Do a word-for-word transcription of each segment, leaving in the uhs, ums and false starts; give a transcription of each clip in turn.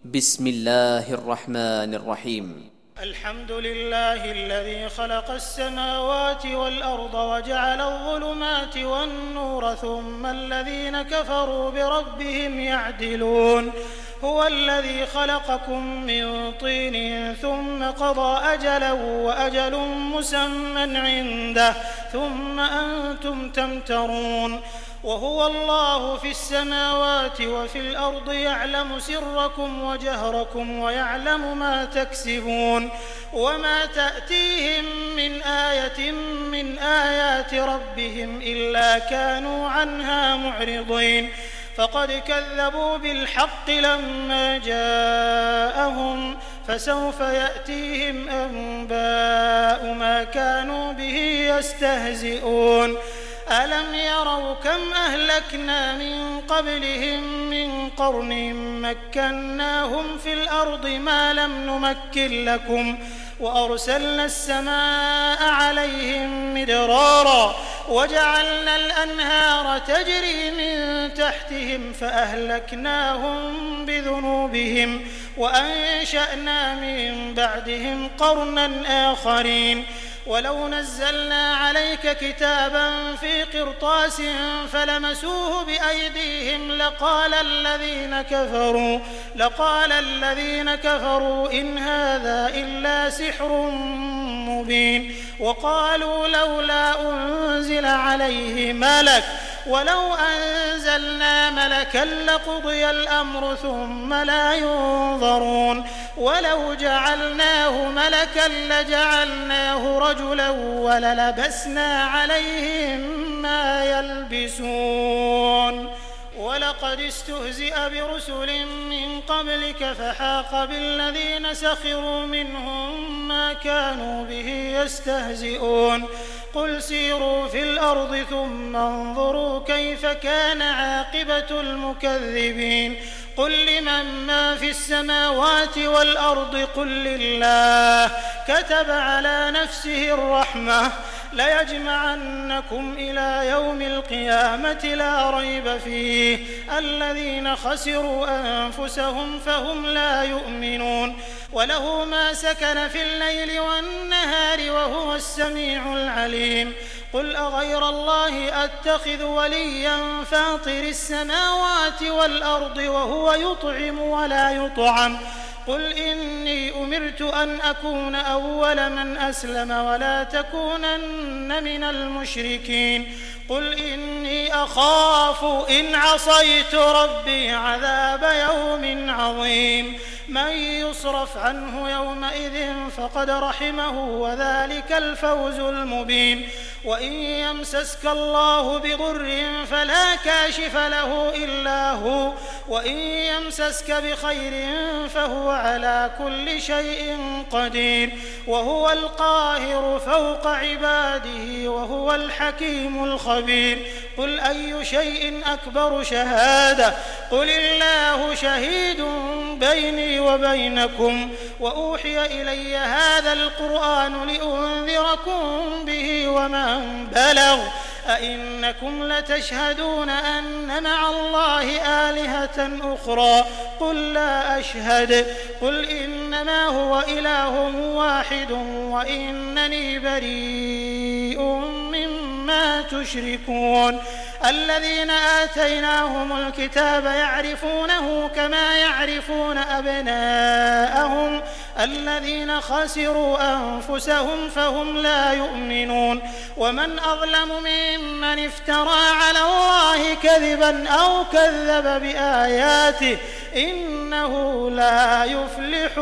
بسم الله الرحمن الرحيم. الحمد لله الذي خلق السماوات والأرض وجعل الظلمات والنور ثم الذين كفروا بربهم يعدلون. هو الذي خلقكم من طين ثم قضى أجلا وأجل مسمى عنده ثم أنتم تمترون. وهو الله في السماوات وفي الأرض يعلم سركم وجهركم ويعلم ما تكسبون. وما تأتيهم من آية من آيات ربهم إلا كانوا عنها معرضين. فقد كذبوا بالحق لما جاءهم فسوف يأتيهم أنباء ما كانوا به يستهزئون. ألم يروا كم أهلكنا من قبلهم من قرن مكناهم في الأرض ما لم نمكن لكم وأرسلنا السماء عليهم مدرارا وجعلنا الأنهار تجري من تحتهم فأهلكناهم بذنوبهم وأنشأنا من بعدهم قرنا آخرين. ولو نزلنا عليك كتابا في قرطاس فلمسوه بأيديهم لقال الذين كفروا لقال الذين كفروا إن هذا إلا سحر مبين. وقالوا لولا أنزل عليه ملك ولو أنزلنا ملكا لقضي الأمر ثم لا ينظرون. ولو جعلناه ملكا لجعلناه رجلا وللبسنا عليهم ما يلبسون. ولقد استهزئ برسل من قبلك فحاق بالذين سخروا منهم ما كانوا به يستهزئون. قل سيروا في الأرض ثم انظروا كيف كان عاقبة المكذبين. قل لمن ما في السماوات والأرض قل لله كتب على نفسه الرحمة ليجمعنكم إلى يوم القيامة لا ريب فيه الذين خسروا أنفسهم فهم لا يؤمنون. وله ما سكن في الليل والنهار وهو السميع العليم. قل أغير الله أتخذ وليا فاطر السماوات والأرض وهو يطعم ولا يطعم. قل إني أمرت أن أكون أول من أسلم ولا تكونن من المشركين. قل إني أخاف إن عصيت ربي عذاب يوم عظيم. من يصرف عنه يومئذ فقد رحمه وذلك الفوز المبين. وإن يمسسك الله بضر فلا كاشف له إلا هو وإن يمسسك بخير فهو على كل شيء قدير. وهو القاهر فوق عباده وهو الحكيم الخبير. قل أي شيء أكبر شهادة قل الله شهيد بيني وبينكم وأوحي إلي هذا القرآن لأنذركم به ومن بلغ أئنكم لتشهدون أن مع الله آلهة أخرى قل لا أشهد قل إنما هو إله واحد وإنني بريء مما تشركون. الذين آتيناهم الكتاب يعرفونه كما يعرفون أبناءهم الذين خسروا أنفسهم فهم لا يؤمنون. ومن أظلم ممن افترى على الله كذبا أو كذب بآياته إنه لا يفلح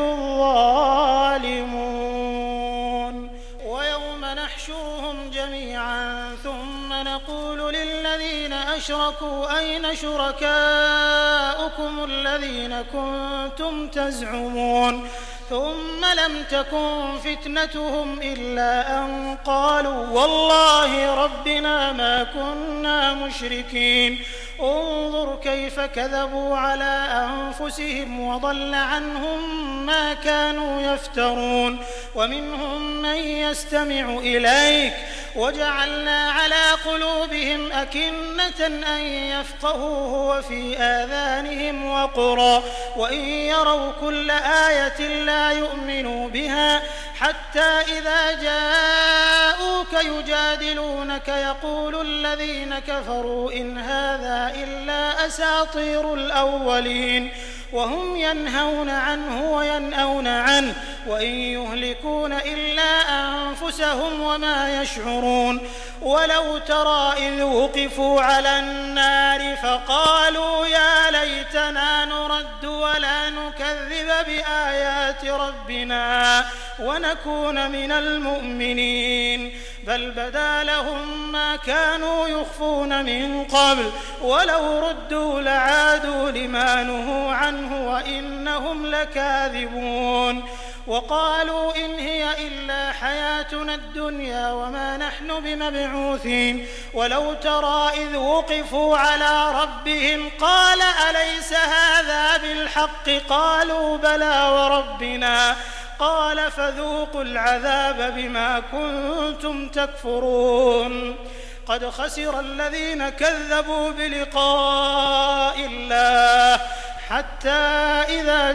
الظالمون. ويوم نحشرهم جميعا ثم نقول للذين أشركوا أين شركاؤكم الذين كنتم تزعمون ثم لم تكن فتنتهم إلا أن قالوا والله ربنا ما كنا مشركين. انظر كيف كذبوا على أنفسهم وضل عنهم ما كانوا يفترون. ومنهم من يستمع إليك وجعلنا على قلوبهم أكنة أن يفقهوه وفي آذانهم وقرا وإن يروا كل آية لا يؤمنوا بها حتى إذا جاءوك يجادلونك يقول الذين كفروا إن هذا إلا أساطير الأولين وهم ينهون عنه وينأون عنه وإن يهلكون إلا أنفسهم وما يشعرون ولو ترى إذ وقفوا على النار فقالوا يا ليتنا نرد ولا نكذب بآيات ربنا ونكون من المؤمنين بل بدا لهم ما كانوا يخفون من قبل ولو ردوا لعادوا لما نهوا عنه وإنهم لكاذبون وقالوا إن هي إلا حياتنا الدنيا وما نحن بمبعوثين ولو ترى إذ وقفوا على ربهم قال أليس هذا بالحق قالوا بلى وربنا قال فذوقوا العذاب بما كنتم تكفرون قد خسر الذين كذبوا بلقاء الله حتى إذا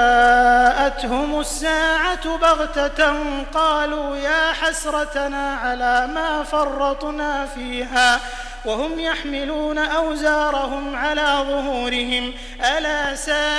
جاءتهم الساعة بغتة قالوا يا حسرتنا على ما فرطنا فيها وهم يحملون أوزارهم على ظهورهم ألا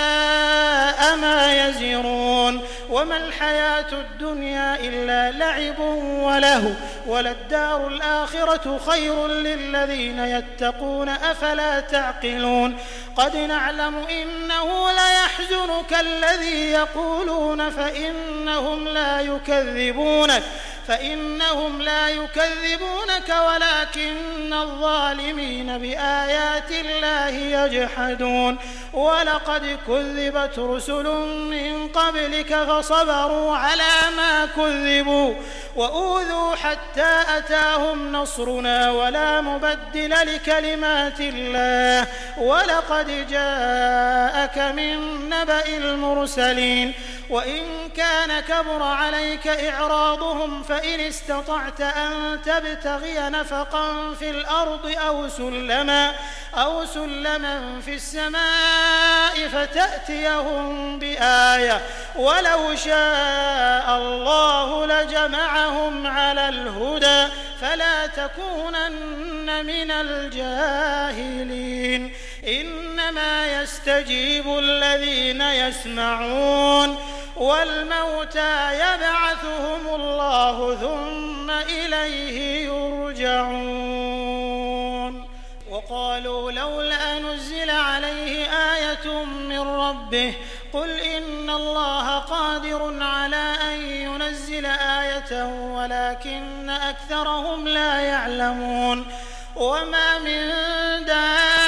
ساء ما يزرون وما الحياة الدنيا إلا لعب وله وللدار الآخرة خير للذين يتقون أفلا تعقلون قد نعلم إنه ليحزنك الذي يقولون فإنهم لا يكذبونك فإنهم لا يكذبونك ولكن الظالمين بآيات الله يجحدون ولقد كذبت رسل من قبلك فصبروا على ما كذبوا وأوذوا حتى أتاهم نصرنا ولا مبدل لكلمات الله ولقد جاءك من نبأ المرسلين وإن كان كبر عليك إعراضهم فإن استطعت أن تبتغي نفقا في الأرض أو سلما أو سلما في السماء فتأتيهم بآية ولو شاء الله لجمعهم على الهدى فلا تكونن من الجاهلين إنما يستجيب الذين يسمعون والموتى يبعثهم الله ثم إليه يرجعون وقالوا لولا نزل عليه آية من ربه قل إن الله قادر على أن ينزل آية ولكن أكثرهم لا يعلمون وما من دابة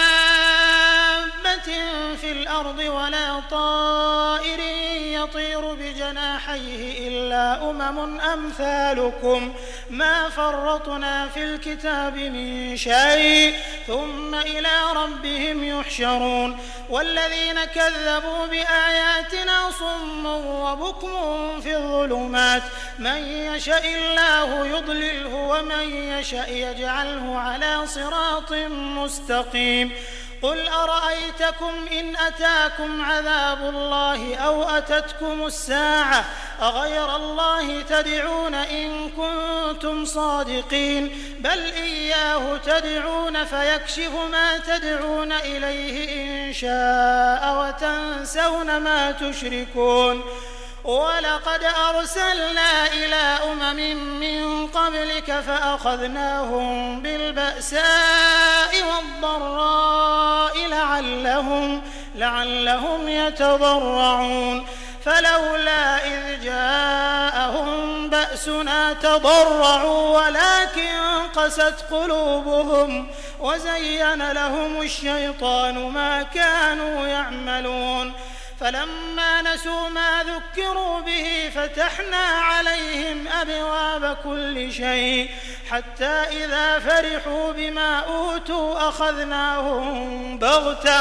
في الأرض ولا طائر يطير بجناحيه إلا أمم أمثالكم ما فرطنا في الكتاب من شيء ثم إلى ربهم يحشرون والذين كذبوا بآياتنا صم وبكم في الظلمات من يشاء الله يضلله ومن يشاء يجعله على صراط مستقيم قل أرأيتكم إن أتاكم عذاب الله أو أتتكم الساعة أغير الله تدعون إن كنتم صادقين بل إياه تدعون فيكشف ما تدعون إليه إن شاء وتنسون ما تشركون ولقد أرسلنا إلى أمم من قبلك فأخذناهم بالبأساء والضراء لعلهم, لعلهم يتضرعون فلولا إذ جاءهم بأسنا تضرعوا ولكن قست قلوبهم وزين لهم الشيطان ما كانوا يعملون فلما نسوا ما ذكروا به فتحنا عليهم أبواب كل شيء حتى إذا فرحوا بما أوتوا أخذناهم بغتة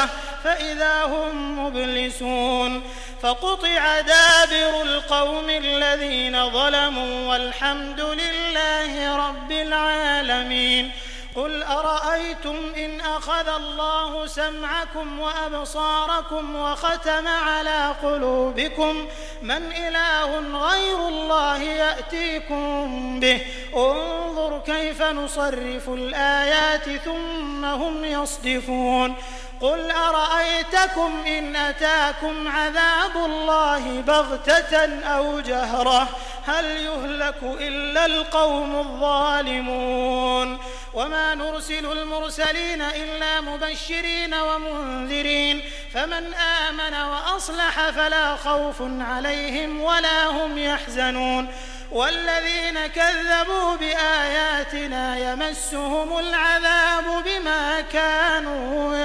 فإذا هم مبلسون فقطع دابر القوم الذين ظلموا والحمد لله رب العالمين. قل أرأيتم إن أخذ الله سمعكم وأبصاركم وختم على قلوبكم من إله غير الله يأتيكم به انظر كيف نصرف الآيات ثم هم يصدفون. قل أرأيتكم إن أتاكم عذاب الله بغتة أو جهرة هل يهلك إلا القوم الظالمون. وما نرسل المرسلين إلا مبشرين ومنذرين فمن آمن وأصلح فلا خوف عليهم ولا هم يحزنون. والذين كذبوا بآياتنا يمسهم العذاب بما كانوا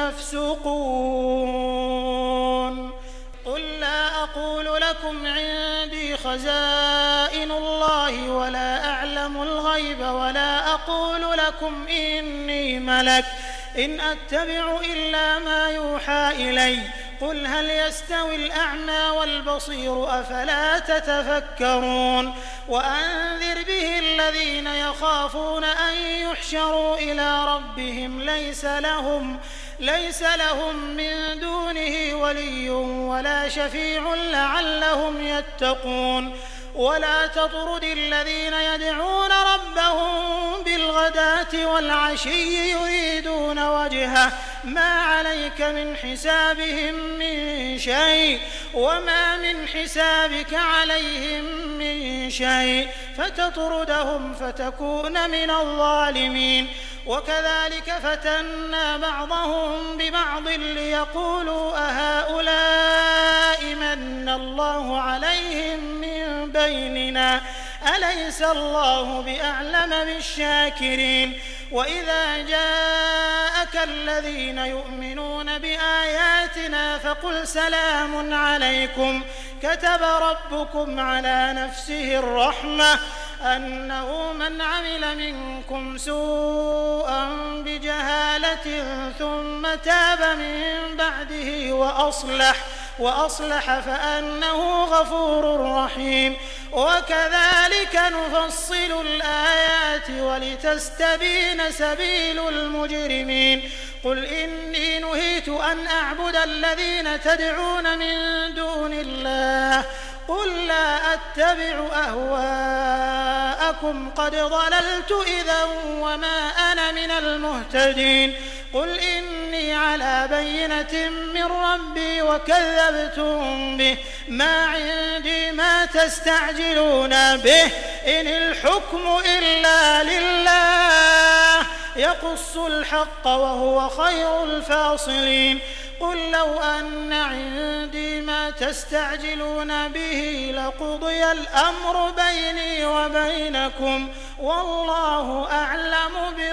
يفسقون. قل لا أقول لكم عندي خزائن الله ولا أعلم الغيب ولا أقول لكم إني ملك إن أتبع إلا ما يوحى إلي. قل هل يستوي الأعمى والبصير أفلا تتفكرون. وأنذر به الذين يخافون أن يحشروا إلى ربهم ليس لهم ليس لهم من دونه ولي ولا شفيع لعلهم يتقون. ولا تطرد الذين يدعون ربهم بالغداة والعشي يريدون وجهه ما عليك من حسابهم من شيء وما من حسابك عليهم من شيء فتطردهم فتكون من الظالمين. وكذلك فتنا بعضهم ببعض ليقولوا أهؤلاء من الله عليهم من بيننا أليس الله بأعلم بالشاكرين. وإذا جاءك الذين يؤمنون بآياتنا فقل سلام عليكم كتب ربكم على نفسه الرحمة أنه من عمل منكم سوءا بجهالة ثم تاب من بعده وأصلح وأصلح فأنه غفور رحيم. وكذلك نفصل الآيات ولتستبين سبيل المجرمين. قل إني نهيت أن أعبد الذين تدعون من دون الله قل لا أتبع أهواءكم قد ضللت إذا وما أنا من المهتدين. قل إني على بينة من ربي وكذبتم به ما عندي ما تستعجلون به إن الحكم إلا لله يقص الحق وهو خير الفاصلين. قل لو أن عندي ما تستعجلون به لقضي الأمر بيني وبينكم والله أعلم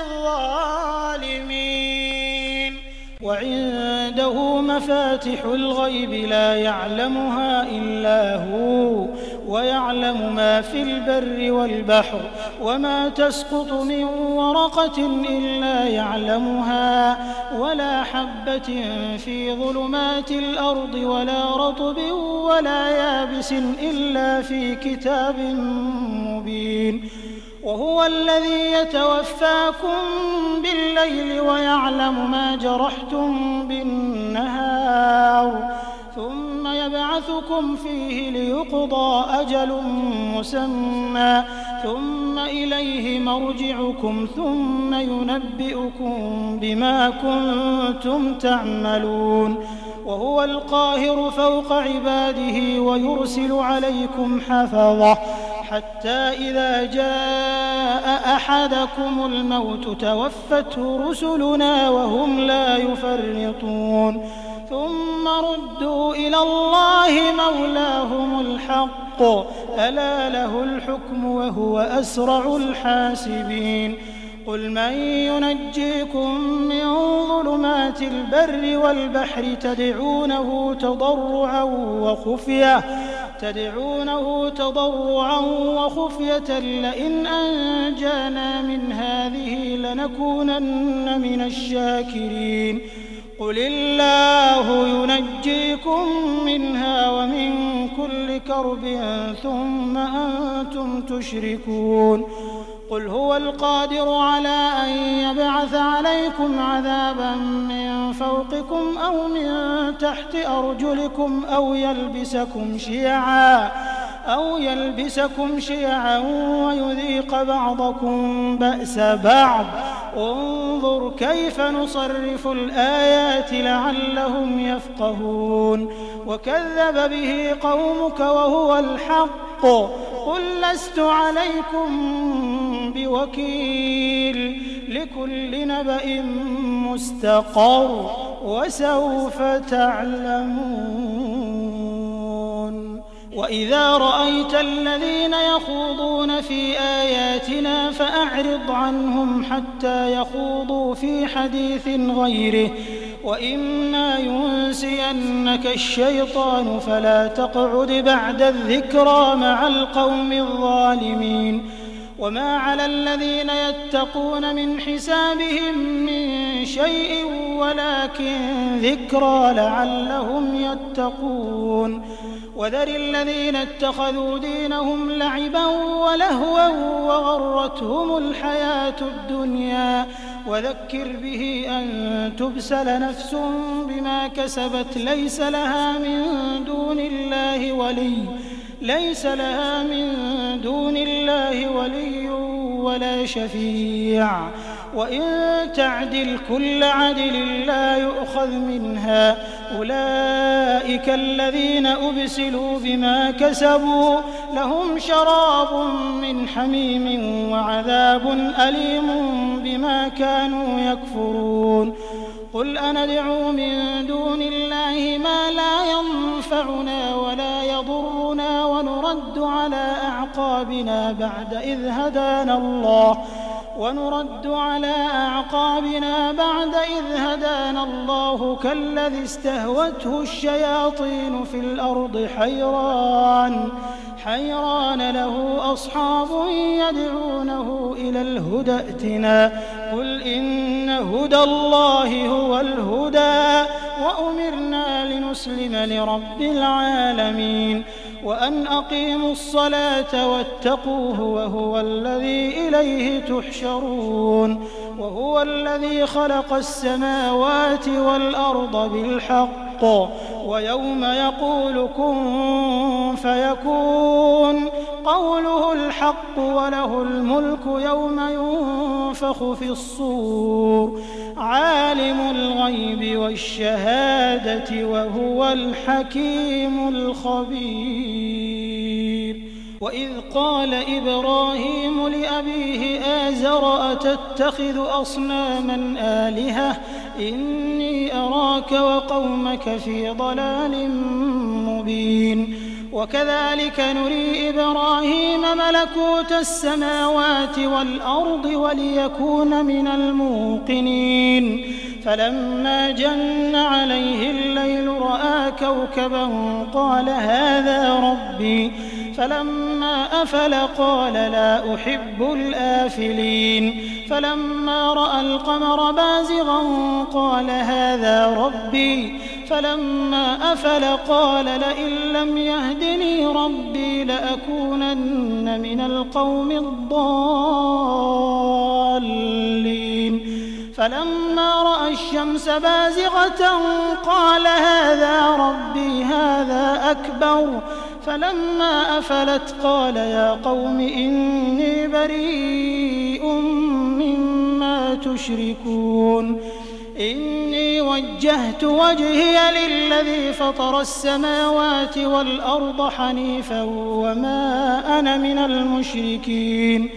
بالظالمين. وعنده مفاتح الغيب لا يعلمها إلا هو ويعلم ما في البر والبحر وما تسقط من ورقة إلا يعلمها ولا حبة في ظلمات الأرض ولا رطب ولا يابس إلا في كتاب مبين. وهو الذي يتوفاكم بالليل ويعلم ما جرحتم بالنهار ثم يبعثكم فيه ليقضى أجل مسمى ثم إليه مرجعكم ثم ينبئكم بما كنتم تعملون. وهو القاهر فوق عباده ويرسل عليكم حفظة حتى إذا جاء أحدكم الموت توفته رسلنا وهم لا يفرطون ثم ردوا إلى الله مولاهم الحق ألا له الحكم وهو أسرع الحاسبين. قل من ينجيكم من ظلمات البر والبحر تدعونه تضرعا وخفية تدعونه تضرعا وخفية لئن أنجانا من هذه لنكونن من الشاكرين. قل الله ينجيكم منها ومن كل كرب ثم أنتم تشركون قل هو القادر على أن يبعث عليكم عذابا من فوقكم أو من تحت أرجلكم أو يلبسكم شيعا أو يلبسكم شيعا ويذيق بعضكم بأس بعض انظر كيف نصرف الآيات لعلهم يفقهون وكذب به قومك وهو الحق قل لست عليكم بوكيل لكل نبأ مستقر وسوف تعلمون وإذا رأيت الذين يخوضون في آياتنا فأعرض عنهم حتى يخوضوا في حديث غيره وإما ينسينك الشيطان فلا تقعد بعد الذكرى مع القوم الظالمين وما على الذين يتقون من حسابهم من شيء ولكن ذكرى لعلهم يتقون وذر الذين اتخذوا دينهم لعبا ولهوا وغرتهم الحياة الدنيا وذكر به أن تبسل نفس بما كسبت ليس لها من دون الله ولي ليس لها من دون الله ولي ولا شفيع وإن تعدل كل عدل لا يؤخذ منها أولئك الذين أبسلوا بما كسبوا لهم شراب من حميم وعذاب أليم بما كانوا يكفرون قل أندعو من دون الله ما لا ينفعنا ولا يضرنا ونرد على أعقابنا بعد إذ هدانا الله ونرد على أعقابنا بعد إذ هدانا الله كالذي استهوته الشياطين في الأرض حيران حيران له أصحاب يدعونه إلى الهدى ائتنا قل إن هدى الله هو الهدى وأمرنا لنسلم لرب العالمين وأن أقيموا الصلاة واتقوه وهو الذي إليه تحشرون وهو الذي خلق السماوات والأرض بالحق ويوم يقول كن فيكون قوله الحق وله الملك يوم ينفخ في الصور عالم الغيب والشهادة وهو الحكيم الخبير وإذ قال إبراهيم لأبيه آزر أتتخذ أصناما آلهة إني أراك وقومك في ضلال مبين وكذلك نري إبراهيم ملكوت السماوات والأرض وليكون من الموقنين فلما جن عليه الليل رأى كوكبا قال هذا ربي فلما أفل قال لا أحب الآفلين فلما رأى القمر بازغا قال هذا ربي فلما أفل قال لئن لم يهدني ربي لأكونن من القوم الضالين فلما رأى الشمس بازغة قال هذا ربي هذا أكبر فلما أفلت قال يا قوم إني بريء مما تشركون إني وجهت وجهي للذي فطر السماوات والأرض حنيفا وما أنا من المشركين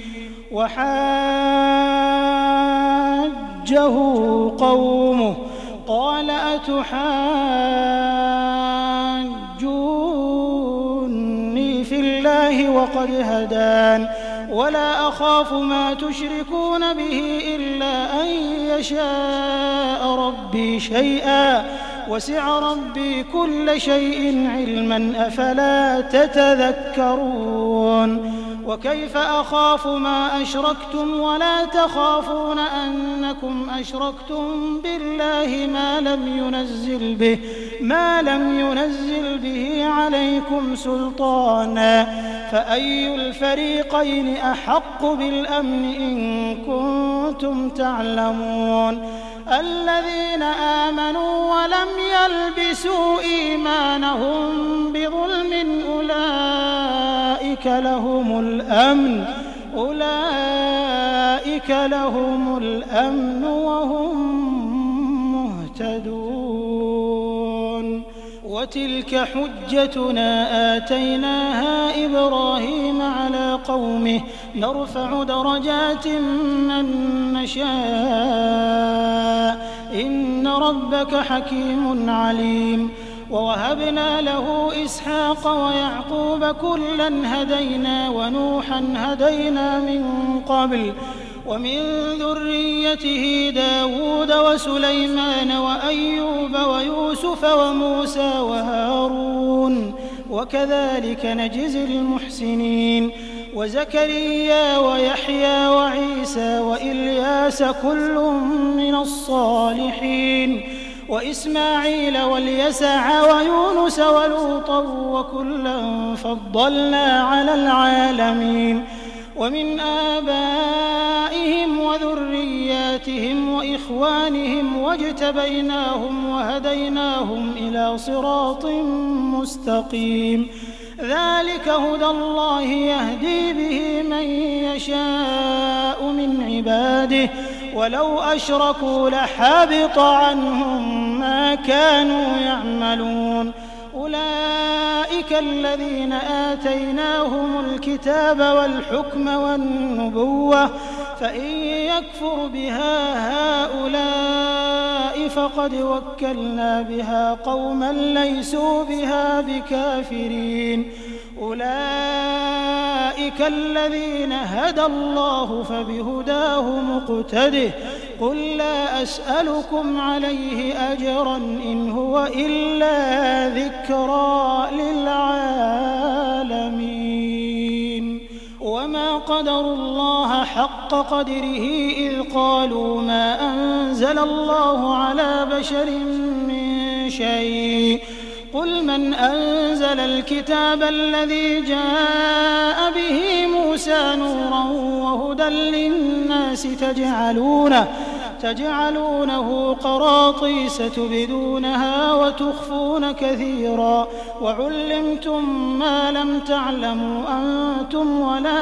وحاجه قومه قال أتحاجوني في الله وقد هدان ولا أخاف ما تشركون به إلا أن يشاء ربي شيئا وسع ربي كل شيء علما أفلا تتذكرون وكيف أخاف ما أشركتم ولا تخافون أنكم أشركتم بالله ما لم ينزل به ما لم ينزل به عليكم سلطانا فأي الفريقين أحق بالأمن إن كنتم تعلمون الذين آمنوا ولم يلبسوا إيمانهم بظلم أولئك لهم الأمن أولئك لهم الأمن وهم مهتدون وتلك حجتنا آتيناها إبراهيم على قومه نرفع درجات من نشاء إن ربك حكيم عليم ووهبنا له إسحاق ويعقوب كلا هدينا ونوحا هدينا من قبل ومن ذريته داود وسليمان وأيوب ويوسف وموسى وهارون وكذلك نجزي المحسنين وزكريا ويحيى وعيسى وإلياس كل من الصالحين وإسماعيل واليسع ويونس ولوطا وكلا فضلنا على العالمين ومن آبائهم وذرياتهم وإخوانهم واجتبيناهم وهديناهم إلى صراط مستقيم ذلك هدى الله يهدي به من يشاء من عباده ولو أشركوا لحبط عنهم ما كانوا يعملون أولئك الذين آتيناهم الكتاب والحكم والنبوة فإن يكفر بها هؤلاء فقد وكلنا بها قوما ليسوا بها بكافرين أولئك الذين هدى الله فبهداه مقتده قل لا أسألكم عليه أجرا إن هو إلا ذكرى للعالمين وما قدروا الله حق قدره إذ قالوا ما أنزل الله على بشر من شيء قل من أنزل الكتاب الذي جاء به موسى نورا وهدى للناس تجعلونه تجعلونه قراطيس تبدونها وتخفون كثيرا وعلمتم ما لم تعلموا أنتم ولا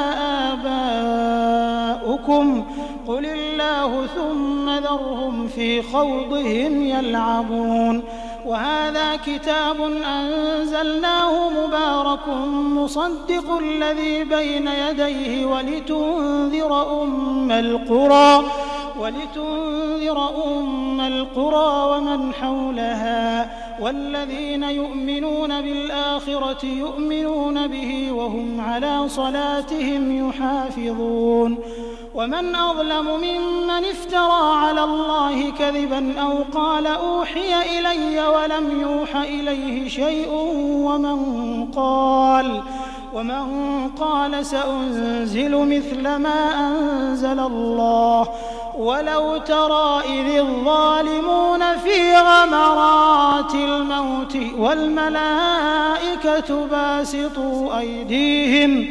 آباؤكم قل الله ثم ذرهم في خوضهم يلعبون وهذا كتاب أنزلناه مبارك مصدق الذي بين يديه ولتنذر أم القرى ولتنذر أم القرى ومن حولها والذين يؤمنون بالآخرة يؤمنون به وهم على صلاتهم يحافظون ومن أظلم ممن افترى على الله كذبا أو قال أوحي إلي ولم يوح إليه شيء ومن قال ومن قال سأنزل مثل ما أنزل الله ولو ترى إذ الظالمون في غمرات الموت والملائكة باسطوا أيديهم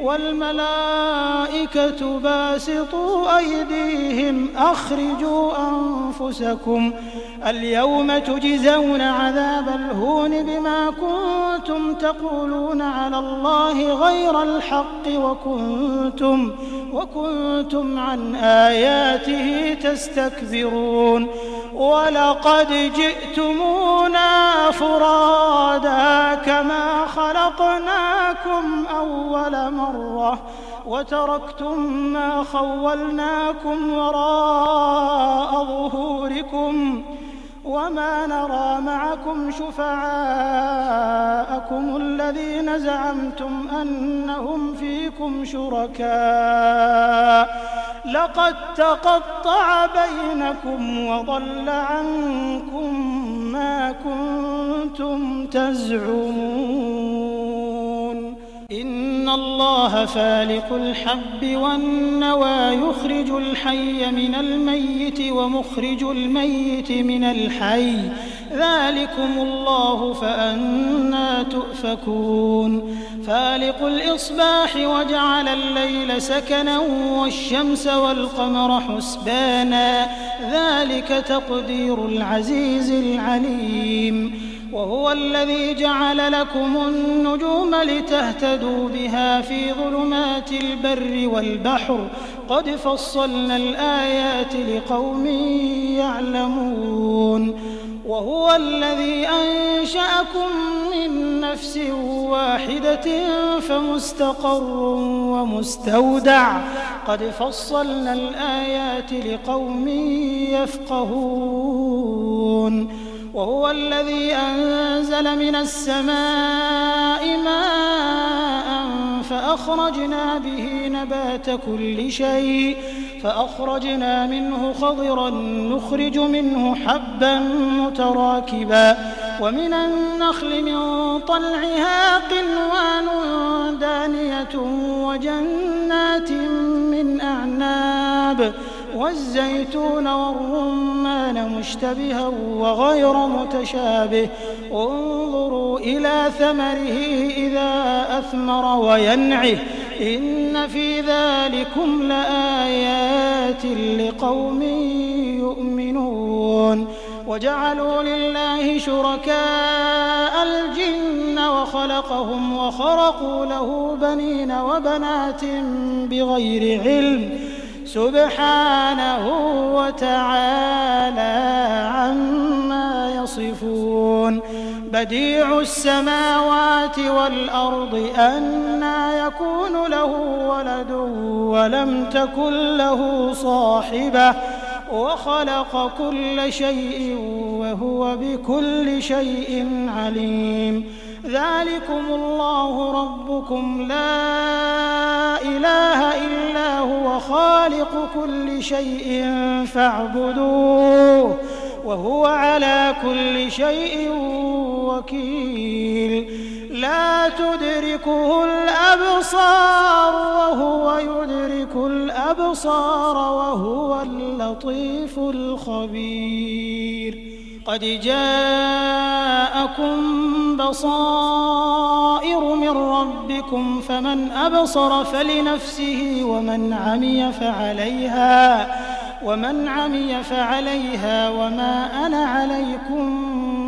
والملائكة باسطوا أيديهم أخرجوا أنفسكم اليوم تجزون عذاب الهون بما كنتم تقولون على الله غير الحق وكنتم وكنتم عن آياته تستكبرون ولقد جئتمونا فرادا كما خلقناكم أول مرة وتركتم ما خولناكم وراء ظهوركم وما نرى معكم شفعاءكم الذين زعمتم أنهم فيكم شركاء لقد تقطع بينكم وضل عنكم ما كنتم تزعمون إن إن الله فالق الحب والنوى يخرج الحي من الميت ومخرج الميت من الحي ذلكم الله فأنى تؤفكون فالق الإصباح وجعل الليل سكنا والشمس والقمر حسبانا ذلك تقدير العزيز العليم وهو الذي جعل لكم النجوم لتهتدوا بها في ظلمات البر والبحر قد فصلنا الآيات لقوم يعلمون وهو الذي أنشأكم من نفس واحدة فمستقر ومستودع قد فصلنا الآيات لقوم يفقهون وهو الذي أنزل من السماء ماء فأخرجنا به نبات كل شيء فأخرجنا منه خضرا نخرج منه حبا متراكبا ومن النخل من طلعها قنوان دانية وجنات من أعناب والزيتون والرمان مشتبها وغير متشابه انظروا إلى ثمره إذا أثمر وينعه إن في ذلكم لآيات لقوم يؤمنون وجعلوا لله شركاء الجن وخلقهم وخرقوا له بنين وبنات بغير علم سبحانه وتعالى عما يصفون بديع السماوات والأرض أنى يكون له ولد ولم تكن له صاحبة وخلق كل شيء وهو بكل شيء عليم ذلكم الله ربكم لا إله إلا هو خالق كل شيء فاعبدوه وهو على كل شيء وكيل لا تدركه الأبصار وهو يدرك الأبصار وهو اللطيف الخبير قد جاءكم بصائر من ربكم فمن أبصر فلنفسه ومن عمي فعليها ومن عمي فعليها وما أنا عليكم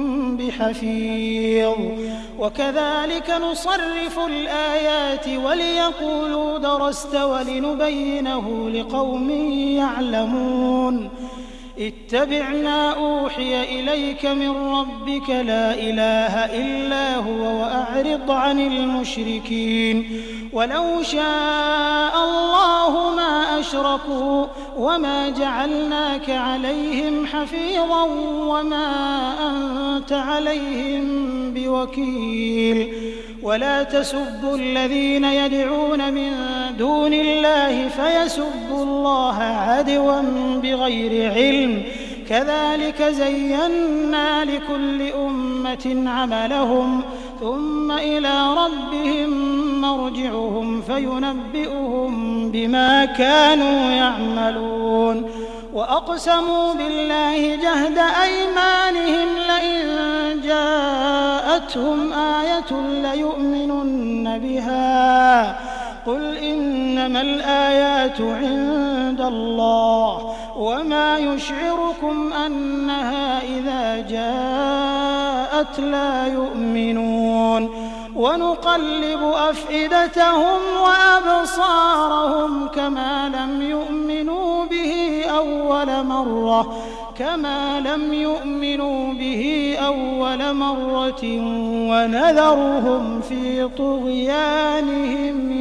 بحفيظ وكذلك نصرف الآيات وليقولوا درست ولنبينه لقوم يعلمون اتبع ما أوحي إليك من ربك لا إله إلا هو وأعرض عن المشركين ولو شاء الله ما أشركوا وما جعلناك عليهم حفيظا وما أنت عليهم بوكيل ولا تسبوا الذين يدعون من دون الله فيسبوا الله عدوا بغير علم كذلك زينا لكل أمة عملهم ثم إلى ربهم مرجعهم فينبئهم بما كانوا يعملون وأقسموا بالله جهد أيمانهم لئن جاءتهم آية ليؤمنن بها قل إنما الآيات عند الله وما يشعركم أنها إذا جاءت لا يؤمنون ونقلب أفئدتهم وأبصارهم كما لم يؤمنوا به أول مرة كما لم يؤمنوا به أول مرة ونذرهم في طغيانهم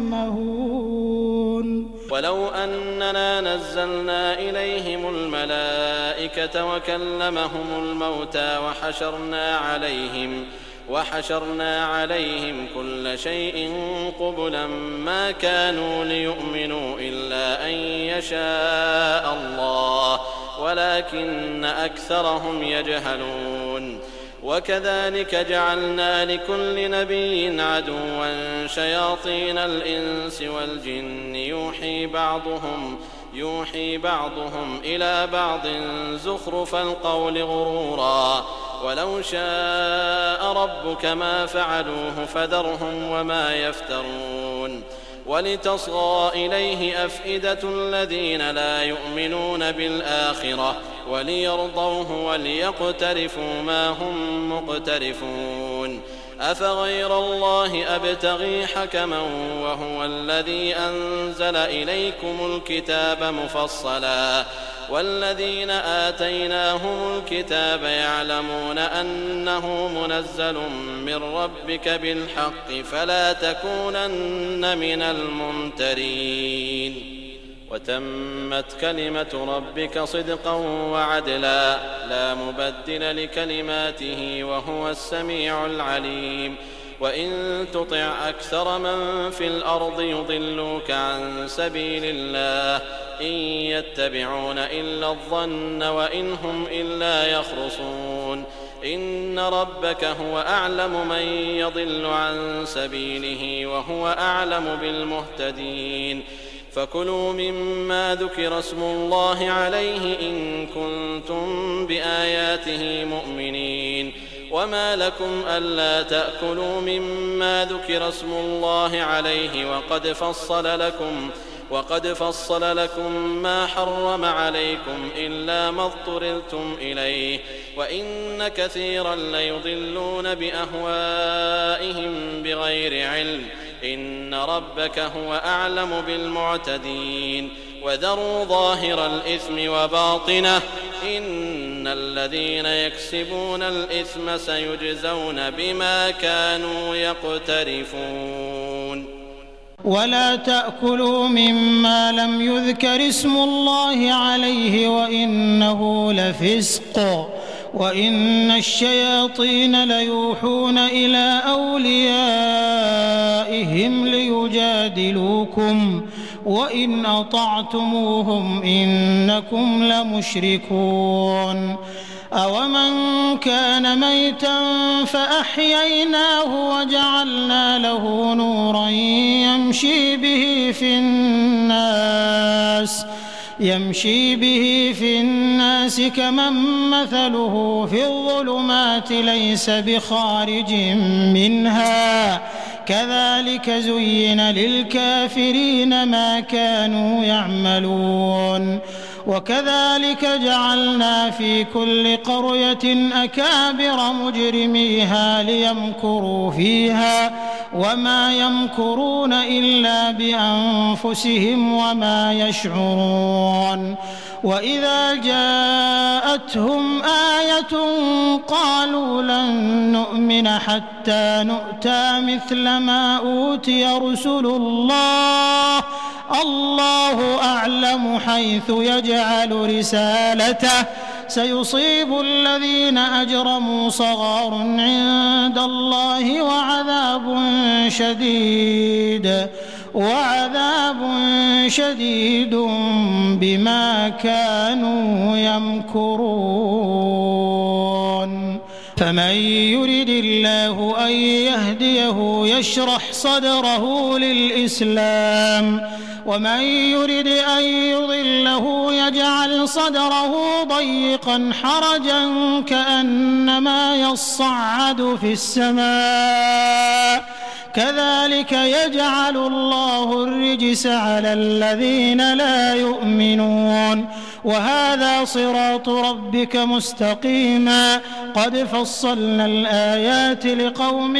يعمهون ولو أننا نزلنا إليهم الملائكة وكلمهم الموتى وحشرنا عليهم وحشرنا عليهم كل شيء قبلا ما كانوا ليؤمنوا إلا أن يشاء الله ولكن أكثرهم يجهلون وكذلك جعلنا لكل نبي عدوا شياطين الإنس والجن يوحي بعضهم يوحي بعضهم إلى بعض زخرف القول غرورا ولو شاء ربك ما فعلوه فذرهم وما يفترون ولتصغى إليه أفئدة الذين لا يؤمنون بالآخرة وليرضوه وليقترفوا ما هم مقترفون أفغير الله أبتغي حكما وهو الذي أنزل إليكم الكتاب مفصلا والذين آتيناهم الكتاب يعلمون أنه منزل من ربك بالحق فلا تكونن من الممترين وتمت كلمة ربك صدقا وعدلا لا مبدل لكلماته وهو السميع العليم وإن تطع أكثر من في الأرض يضلوك عن سبيل الله إن يتبعون إلا الظن وإن هم إلا يخرصون إن ربك هو أعلم من يضل عن سبيله وهو أعلم بالمهتدين فكلوا مما ذكر اسم الله عليه إن كنتم بآياته مؤمنين وما لكم ألا تأكلوا مما ذكر اسم الله عليه وقد فصل لكم وقد فصل لكم ما حرم عليكم إلا ما اضطررتم إليه وإن كثيرا ليضلون بأهوائهم بغير علم إن ربك هو أعلم بالمعتدين وذروا ظاهر الإثم وباطنه إن الذين يكسبون الإثم سيجزون بما كانوا يقترفون ولا تأكلوا مما لم يذكر اسم الله عليه وإنه لفسق وإن الشياطين ليوحون إلى أوليائهم ليجادلوكم وإن أطعتموهم إنكم لمشركون أومن كان ميتا فأحييناه وجعلنا له نورا يمشي به في الناس يمشي به في الناس كمن مثله في الظلمات ليس بخارج منها كذلك زين للكافرين ما كانوا يعملون وكذلك جعلنا في كل قرية أكابر مجرميها ليمكروا فيها وما يمكرون إلا بأنفسهم وما يشعرون وإذا جاءتهم آية قالوا لن نؤمن حتى نؤتى مثل ما أوتي رسل الله الله أعلم حيث يجعل رسالته سيصيب الذين أجرموا صغار عند الله وعذاب شديد وعذاب شديد بما كانوا يمكرون فمن يرد الله أن يهديه يشرح صدره للإسلام ومن يرد أن يضله يجعل صدره ضيقا حرجا كأنما يصعد في السماء كذلك يجعل الله الرجس على الذين لا يؤمنون وهذا صراط ربك مستقيما قد فصلنا الآيات لقوم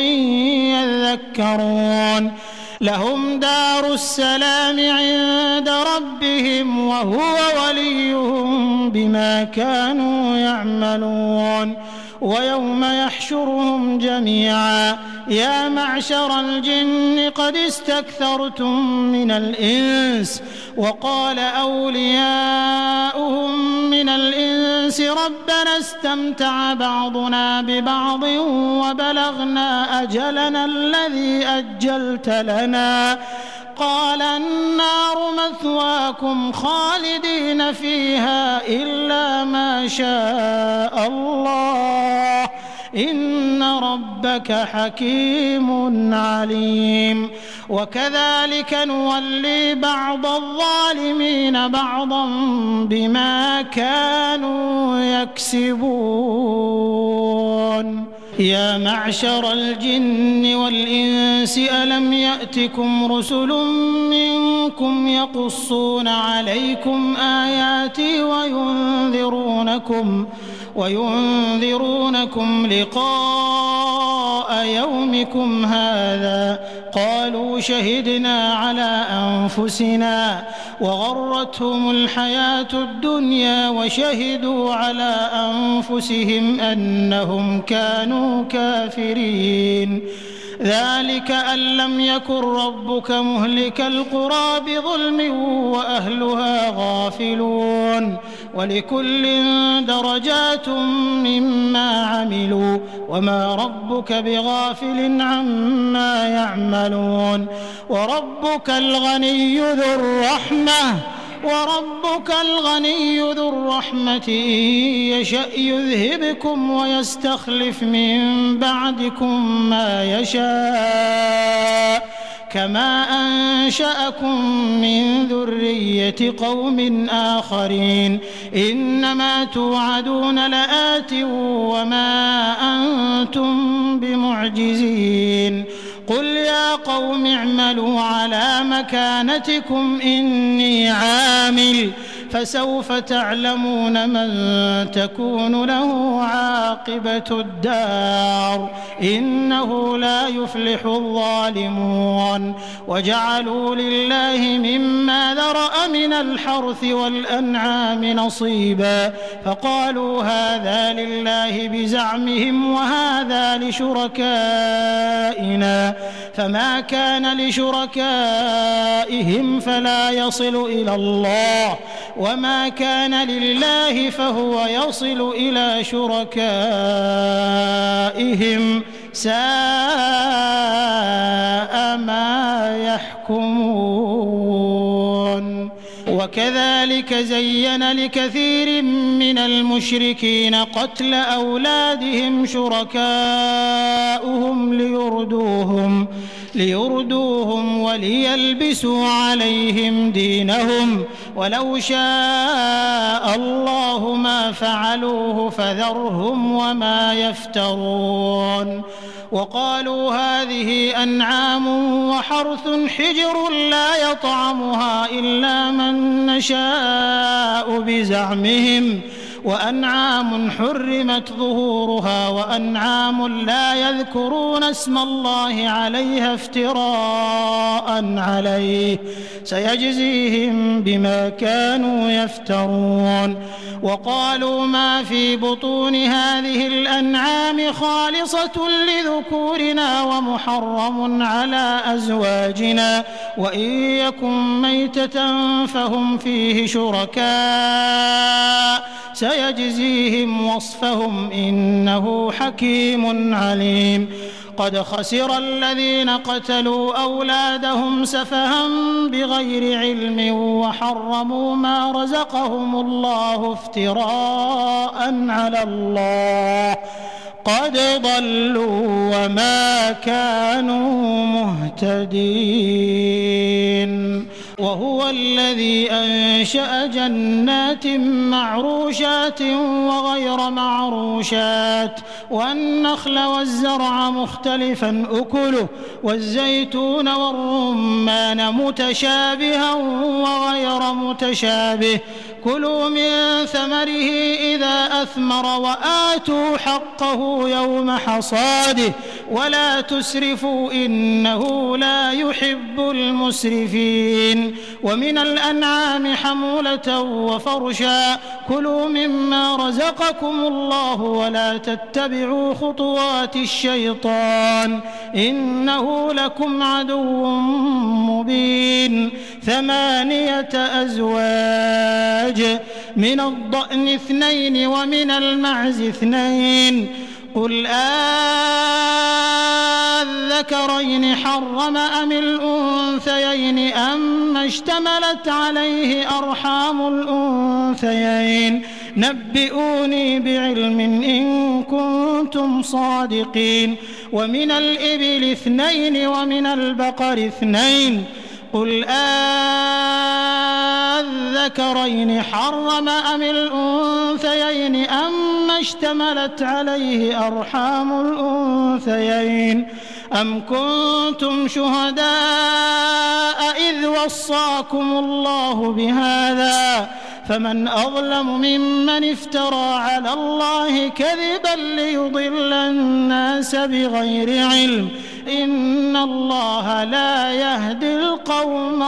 يذكرون لهم دار السلام عند ربهم وهو وليهم بما كانوا يعملون ويوم يحشرهم جميعا يا معشر الجن قد استكثرتم من الإنس وقال أولياؤهم من الإنس ربنا استمتع بعضنا ببعض وبلغنا أجلنا الذي أجلت لنا قال النار مثواكم خالدين فيها إلا ما شاء الله إن ربك حكيم عليم وكذلك نولي بعض الظالمين بعضا بما كانوا يكسبون يا معشر الجن والإنس ألم يأتكم رسل منكم يقصون عليكم آياتي وينذرونكم وينذرونكم لقاء يومكم هذا قالوا شهدنا على أنفسنا وغرتهم الحياة الدنيا وشهدوا على أنفسهم أنهم كانوا كافرين ذلك أن لم يكن ربك مهلك القرى بظلم وأهلها غافلون ولكل درجات مما عملوا وما ربك بغافل عما يعملون وربك الغني ذو الرحمة وربك الغني ذو الرحمة إن يشأ يذهبكم ويستخلف من بعدكم ما يشاء كما أنشأكم من ذرية قوم آخرين إنما توعدون لآت وما أنتم بمعجزين قل يا قوم اعملوا على مكانتكم إني عامل فسوف تعلمون من تكون له عاقبة الدار إنه لا يفلح الظالمون وجعلوا لله مما ذرأ من الحرث والأنعام نصيبا فقالوا هذا لله بزعمهم وهذا لشركائنا فما كان لشركائهم فلا يصل إلى الله وما كان لله فهو يصل إلى شركائهم ساء ما يحكمون وكذلك زين لكثير من المشركين قتل أولادهم شركاؤهم ليردوهم ليردوهم وليلبسوا عليهم دينهم ولو شاء الله ما فعلوه فذرهم وما يفترون وقالوا هذه أنعام وحرث حجر لا يطعمها إلا من نشاء بزعمهم وأنعام حرمت ظهورها وأنعام لا يذكرون اسم الله عليها افتراء عليه سيجزيهم بما كانوا يفترون وقالوا ما في بطون هذه الأنعام خالصة لذكورنا ومحرم على أزواجنا وإن يكن ميتة فهم فيه شركاء سيجزيهم وصفهم إنه حكيم عليم قد خسر الذين قتلوا أولادهم سفها بغير علم وحرموا ما رزقهم الله افتراء على الله قد ضلوا وما كانوا مهتدين وهو الذي أنشأ جنات معروشات وغير معروشات والنخل والزرع مختلفا أكله والزيتون والرمان متشابها وغير متشابه كلوا من ثمره إذا أثمر وآتوا حقه يوم حصاده ولا تسرفوا إنه لا يحب المسرفين ومن الأنعام حمولة وفرشا كلوا مما رزقكم الله ولا تتبعوا خطوات الشيطان إنه لكم عدو مبين ثمانية أزواج من الضأن اثنين ومن المعز اثنين قل آذكرين حرم أم الأنثيين أم اشتملت عليه أرحام الأنثيين نبئوني بعلم إن كنتم صادقين ومن الإبل اثنين ومن البقر اثنين قل أذكرين حرم أم الأنثيين أما اشتملت عليه أرحام الأنثيين أم كنتم شهداء إذ وصاكم الله بهذا فمن أظلم ممن افترى على الله كذبا ليضل الناس بغير علم إن الله لا يهدي القوم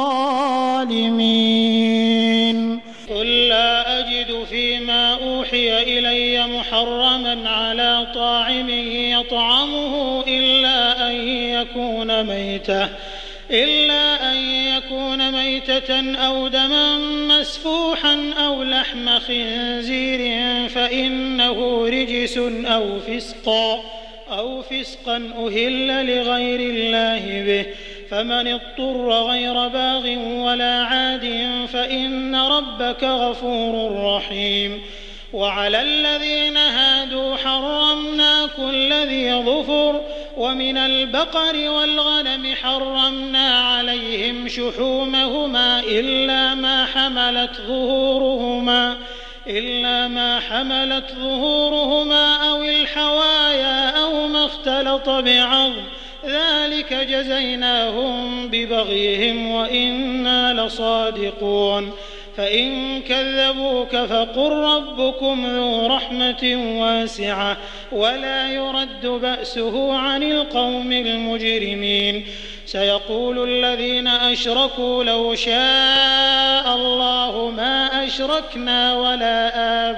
الظالمين قل لا أجد فيما أوحي إلي محرما على طاعم يطعمه إلا أن يكون ميتة إلا أن يكون ميتة أو دما مسفوحا أو لحم خنزير فإنه رجس أو فسقا أو فسقا أهل لغير الله به فمن اضطر غير باغ ولا عاد فإن ربك غفور رحيم وعلى الذين هادوا حرمنا كل ذي ظفر ومن البقر والغنم حرمنا عليهم شحومهما إلا ما حملت ظهورهما إلا ما حملت ظهورهما أو الحوايا أو ما اختلط بعظم ذلك جزيناهم ببغيهم وإنا لصادقون فإن كذبوك فقل ربكم ذو رحمة واسعة ولا يرد بأسه عن القوم المجرمين سيقول الذين أشركوا لو شاء الله ما أشركنا ولا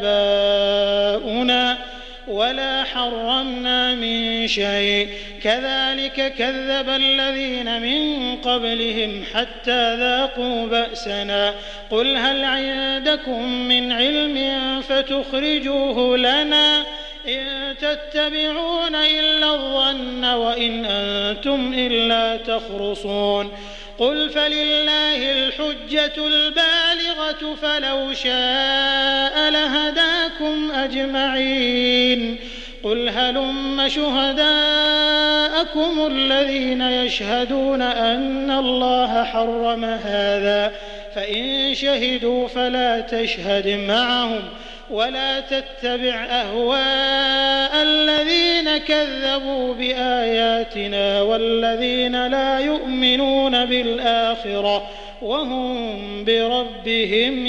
آباؤنا ولا حرمنا من شيء كذلك كذب الذين من قبلهم حتى ذاقوا بأسنا قل هل عندكم من علم فتخرجوه لنا إن تتبعون إلا الظن وإن أنتم إلا تخرصون قل فلله الحجة البالغة فلو شاء لهداكم أجمعين قل هلم شهداءكم الذين يشهدون أن الله حرم هذا فإن شهدوا فلا تشهد معهم ولا تتبع أهواء الذين كذبوا بآياتنا والذين لا يؤمنون بالآخرة وهم بربهم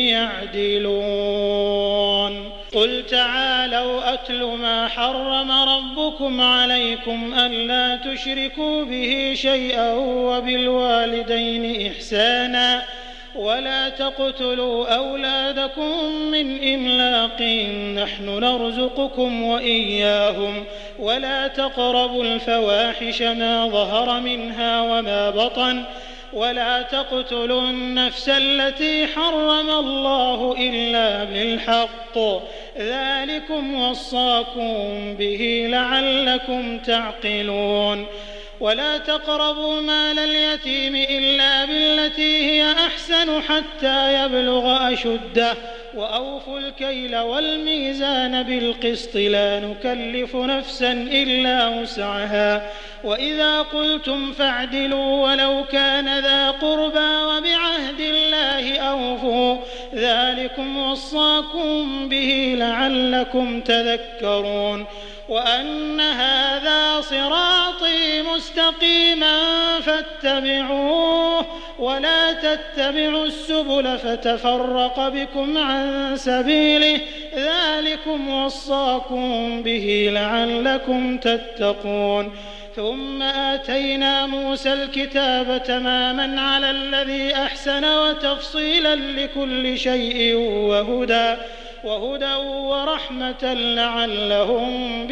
يعدلون قل تعالوا أتل ما حرم ربكم عليكم ألا تشركوا به شيئا وبالوالدين إحسانا ولا تقتلوا أولادكم من إملاق نحن نرزقكم وإياهم ولا تقربوا الفواحش ما ظهر منها وما بطن ولا تقتلوا النفس التي حرم الله إلا بالحق ذلكم وصاكم به لعلكم تعقلون ولا تقربوا مال اليتيم إلا بالتي هي أحسن حتى يبلغ أشده وأوفوا الكيل والميزان بالقسط لا نكلف نفسا إلا وسعها وإذا قلتم فاعدلوا ولو كان ذا قربى وبعهد الله أوفوا ذلكم وصاكم به لعلكم تذكرون وأن هذا صراطي مستقيما فاتبعوه ولا تتبعوا السبل فتفرق بكم عن سبيله ذلكم وصاكم به لعلكم تتقون ثم آتينا موسى الكتاب تماما على الذي أحسن وتفصيلا لكل شيء وهدى وهدى ورحمة لعلهم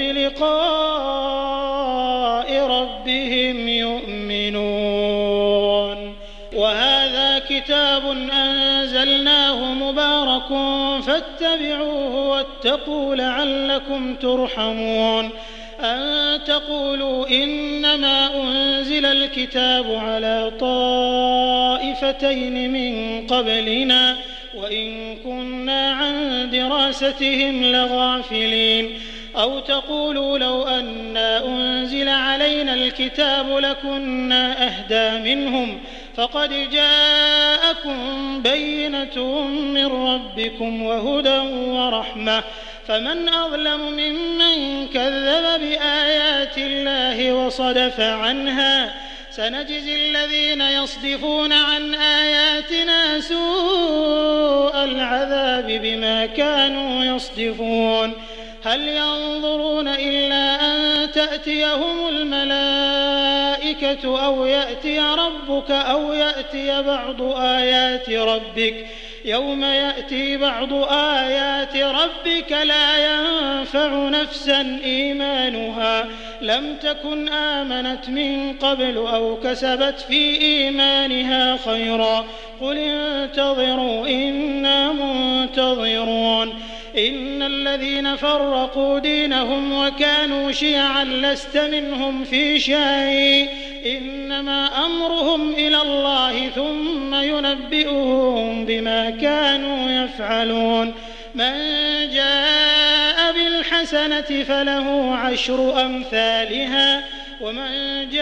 بلقاء ربهم يؤمنون وهذا كتاب أنزلناه مبارك فاتبعوه واتقوا لعلكم ترحمون أن تقولوا إنما أنزل الكتاب على طائفتين من قبلنا وإن كنا عن دراستهم لغافلين أو تقولوا لو أنا أنزل علينا الكتاب لكنا أهدى منهم فقد جاءكم بينة من ربكم وهدى ورحمة فمن أظلم ممن كذب بآيات الله وصدف عنها سنجزي الذين يصدفون عن آياتنا سوء العذاب بما كانوا يصدفون هل ينظرون إلا أن تأتيهم الملائكة أو يأتي ربك أو يأتي بعض آيات ربك يوم يأتي بعض آيات ربك لا ينفع نفسا إيمانها لم تكن آمنت من قبل أو كسبت في إيمانها خيرا قل انتظروا إنا منتظرون إن الذين فرقوا دينهم وكانوا شيعا لست منهم في شيء إنما أمرهم إلى الله ثم ينبئهم بما كانوا يفعلون من جاء بالحسنة فله عشر أمثالها ومن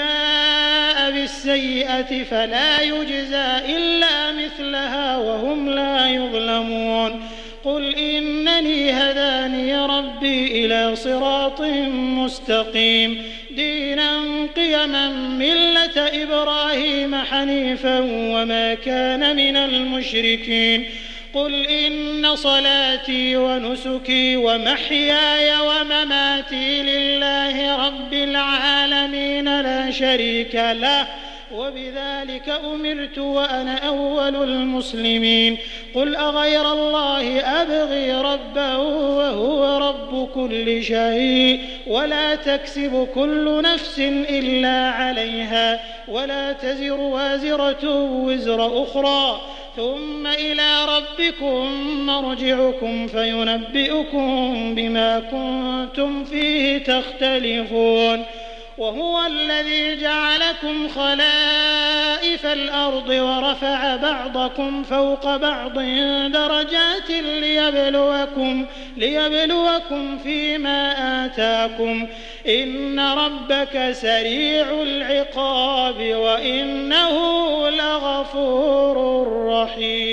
جاء بالسيئة فلا يجزى إلا مثلها وهم لا يظلمون قل إنني هداني ربي إلى صراط مستقيم دينا قيما ملة إبراهيم حنيفا وما كان من المشركين قل إن صلاتي ونسكي ومحياي ومماتي لله رب العالمين لا شريك له وبذلك أمرت وأنا أول المسلمين قل أغير الله أبغي ربا وهو رب كل شيء ولا تكسب كل نفس إلا عليها ولا تزر وازرة وزر أخرى ثم إلى ربكم مرجعكم فينبئكم بما كنتم فيه تختلفون وهو الذي جعلكم خلائف الأرض ورفع بعضكم فوق بعض درجات ليبلوكم, ليبلوكم فيما آتاكم إن ربك سريع العقاب وإنه لغفور رحيم.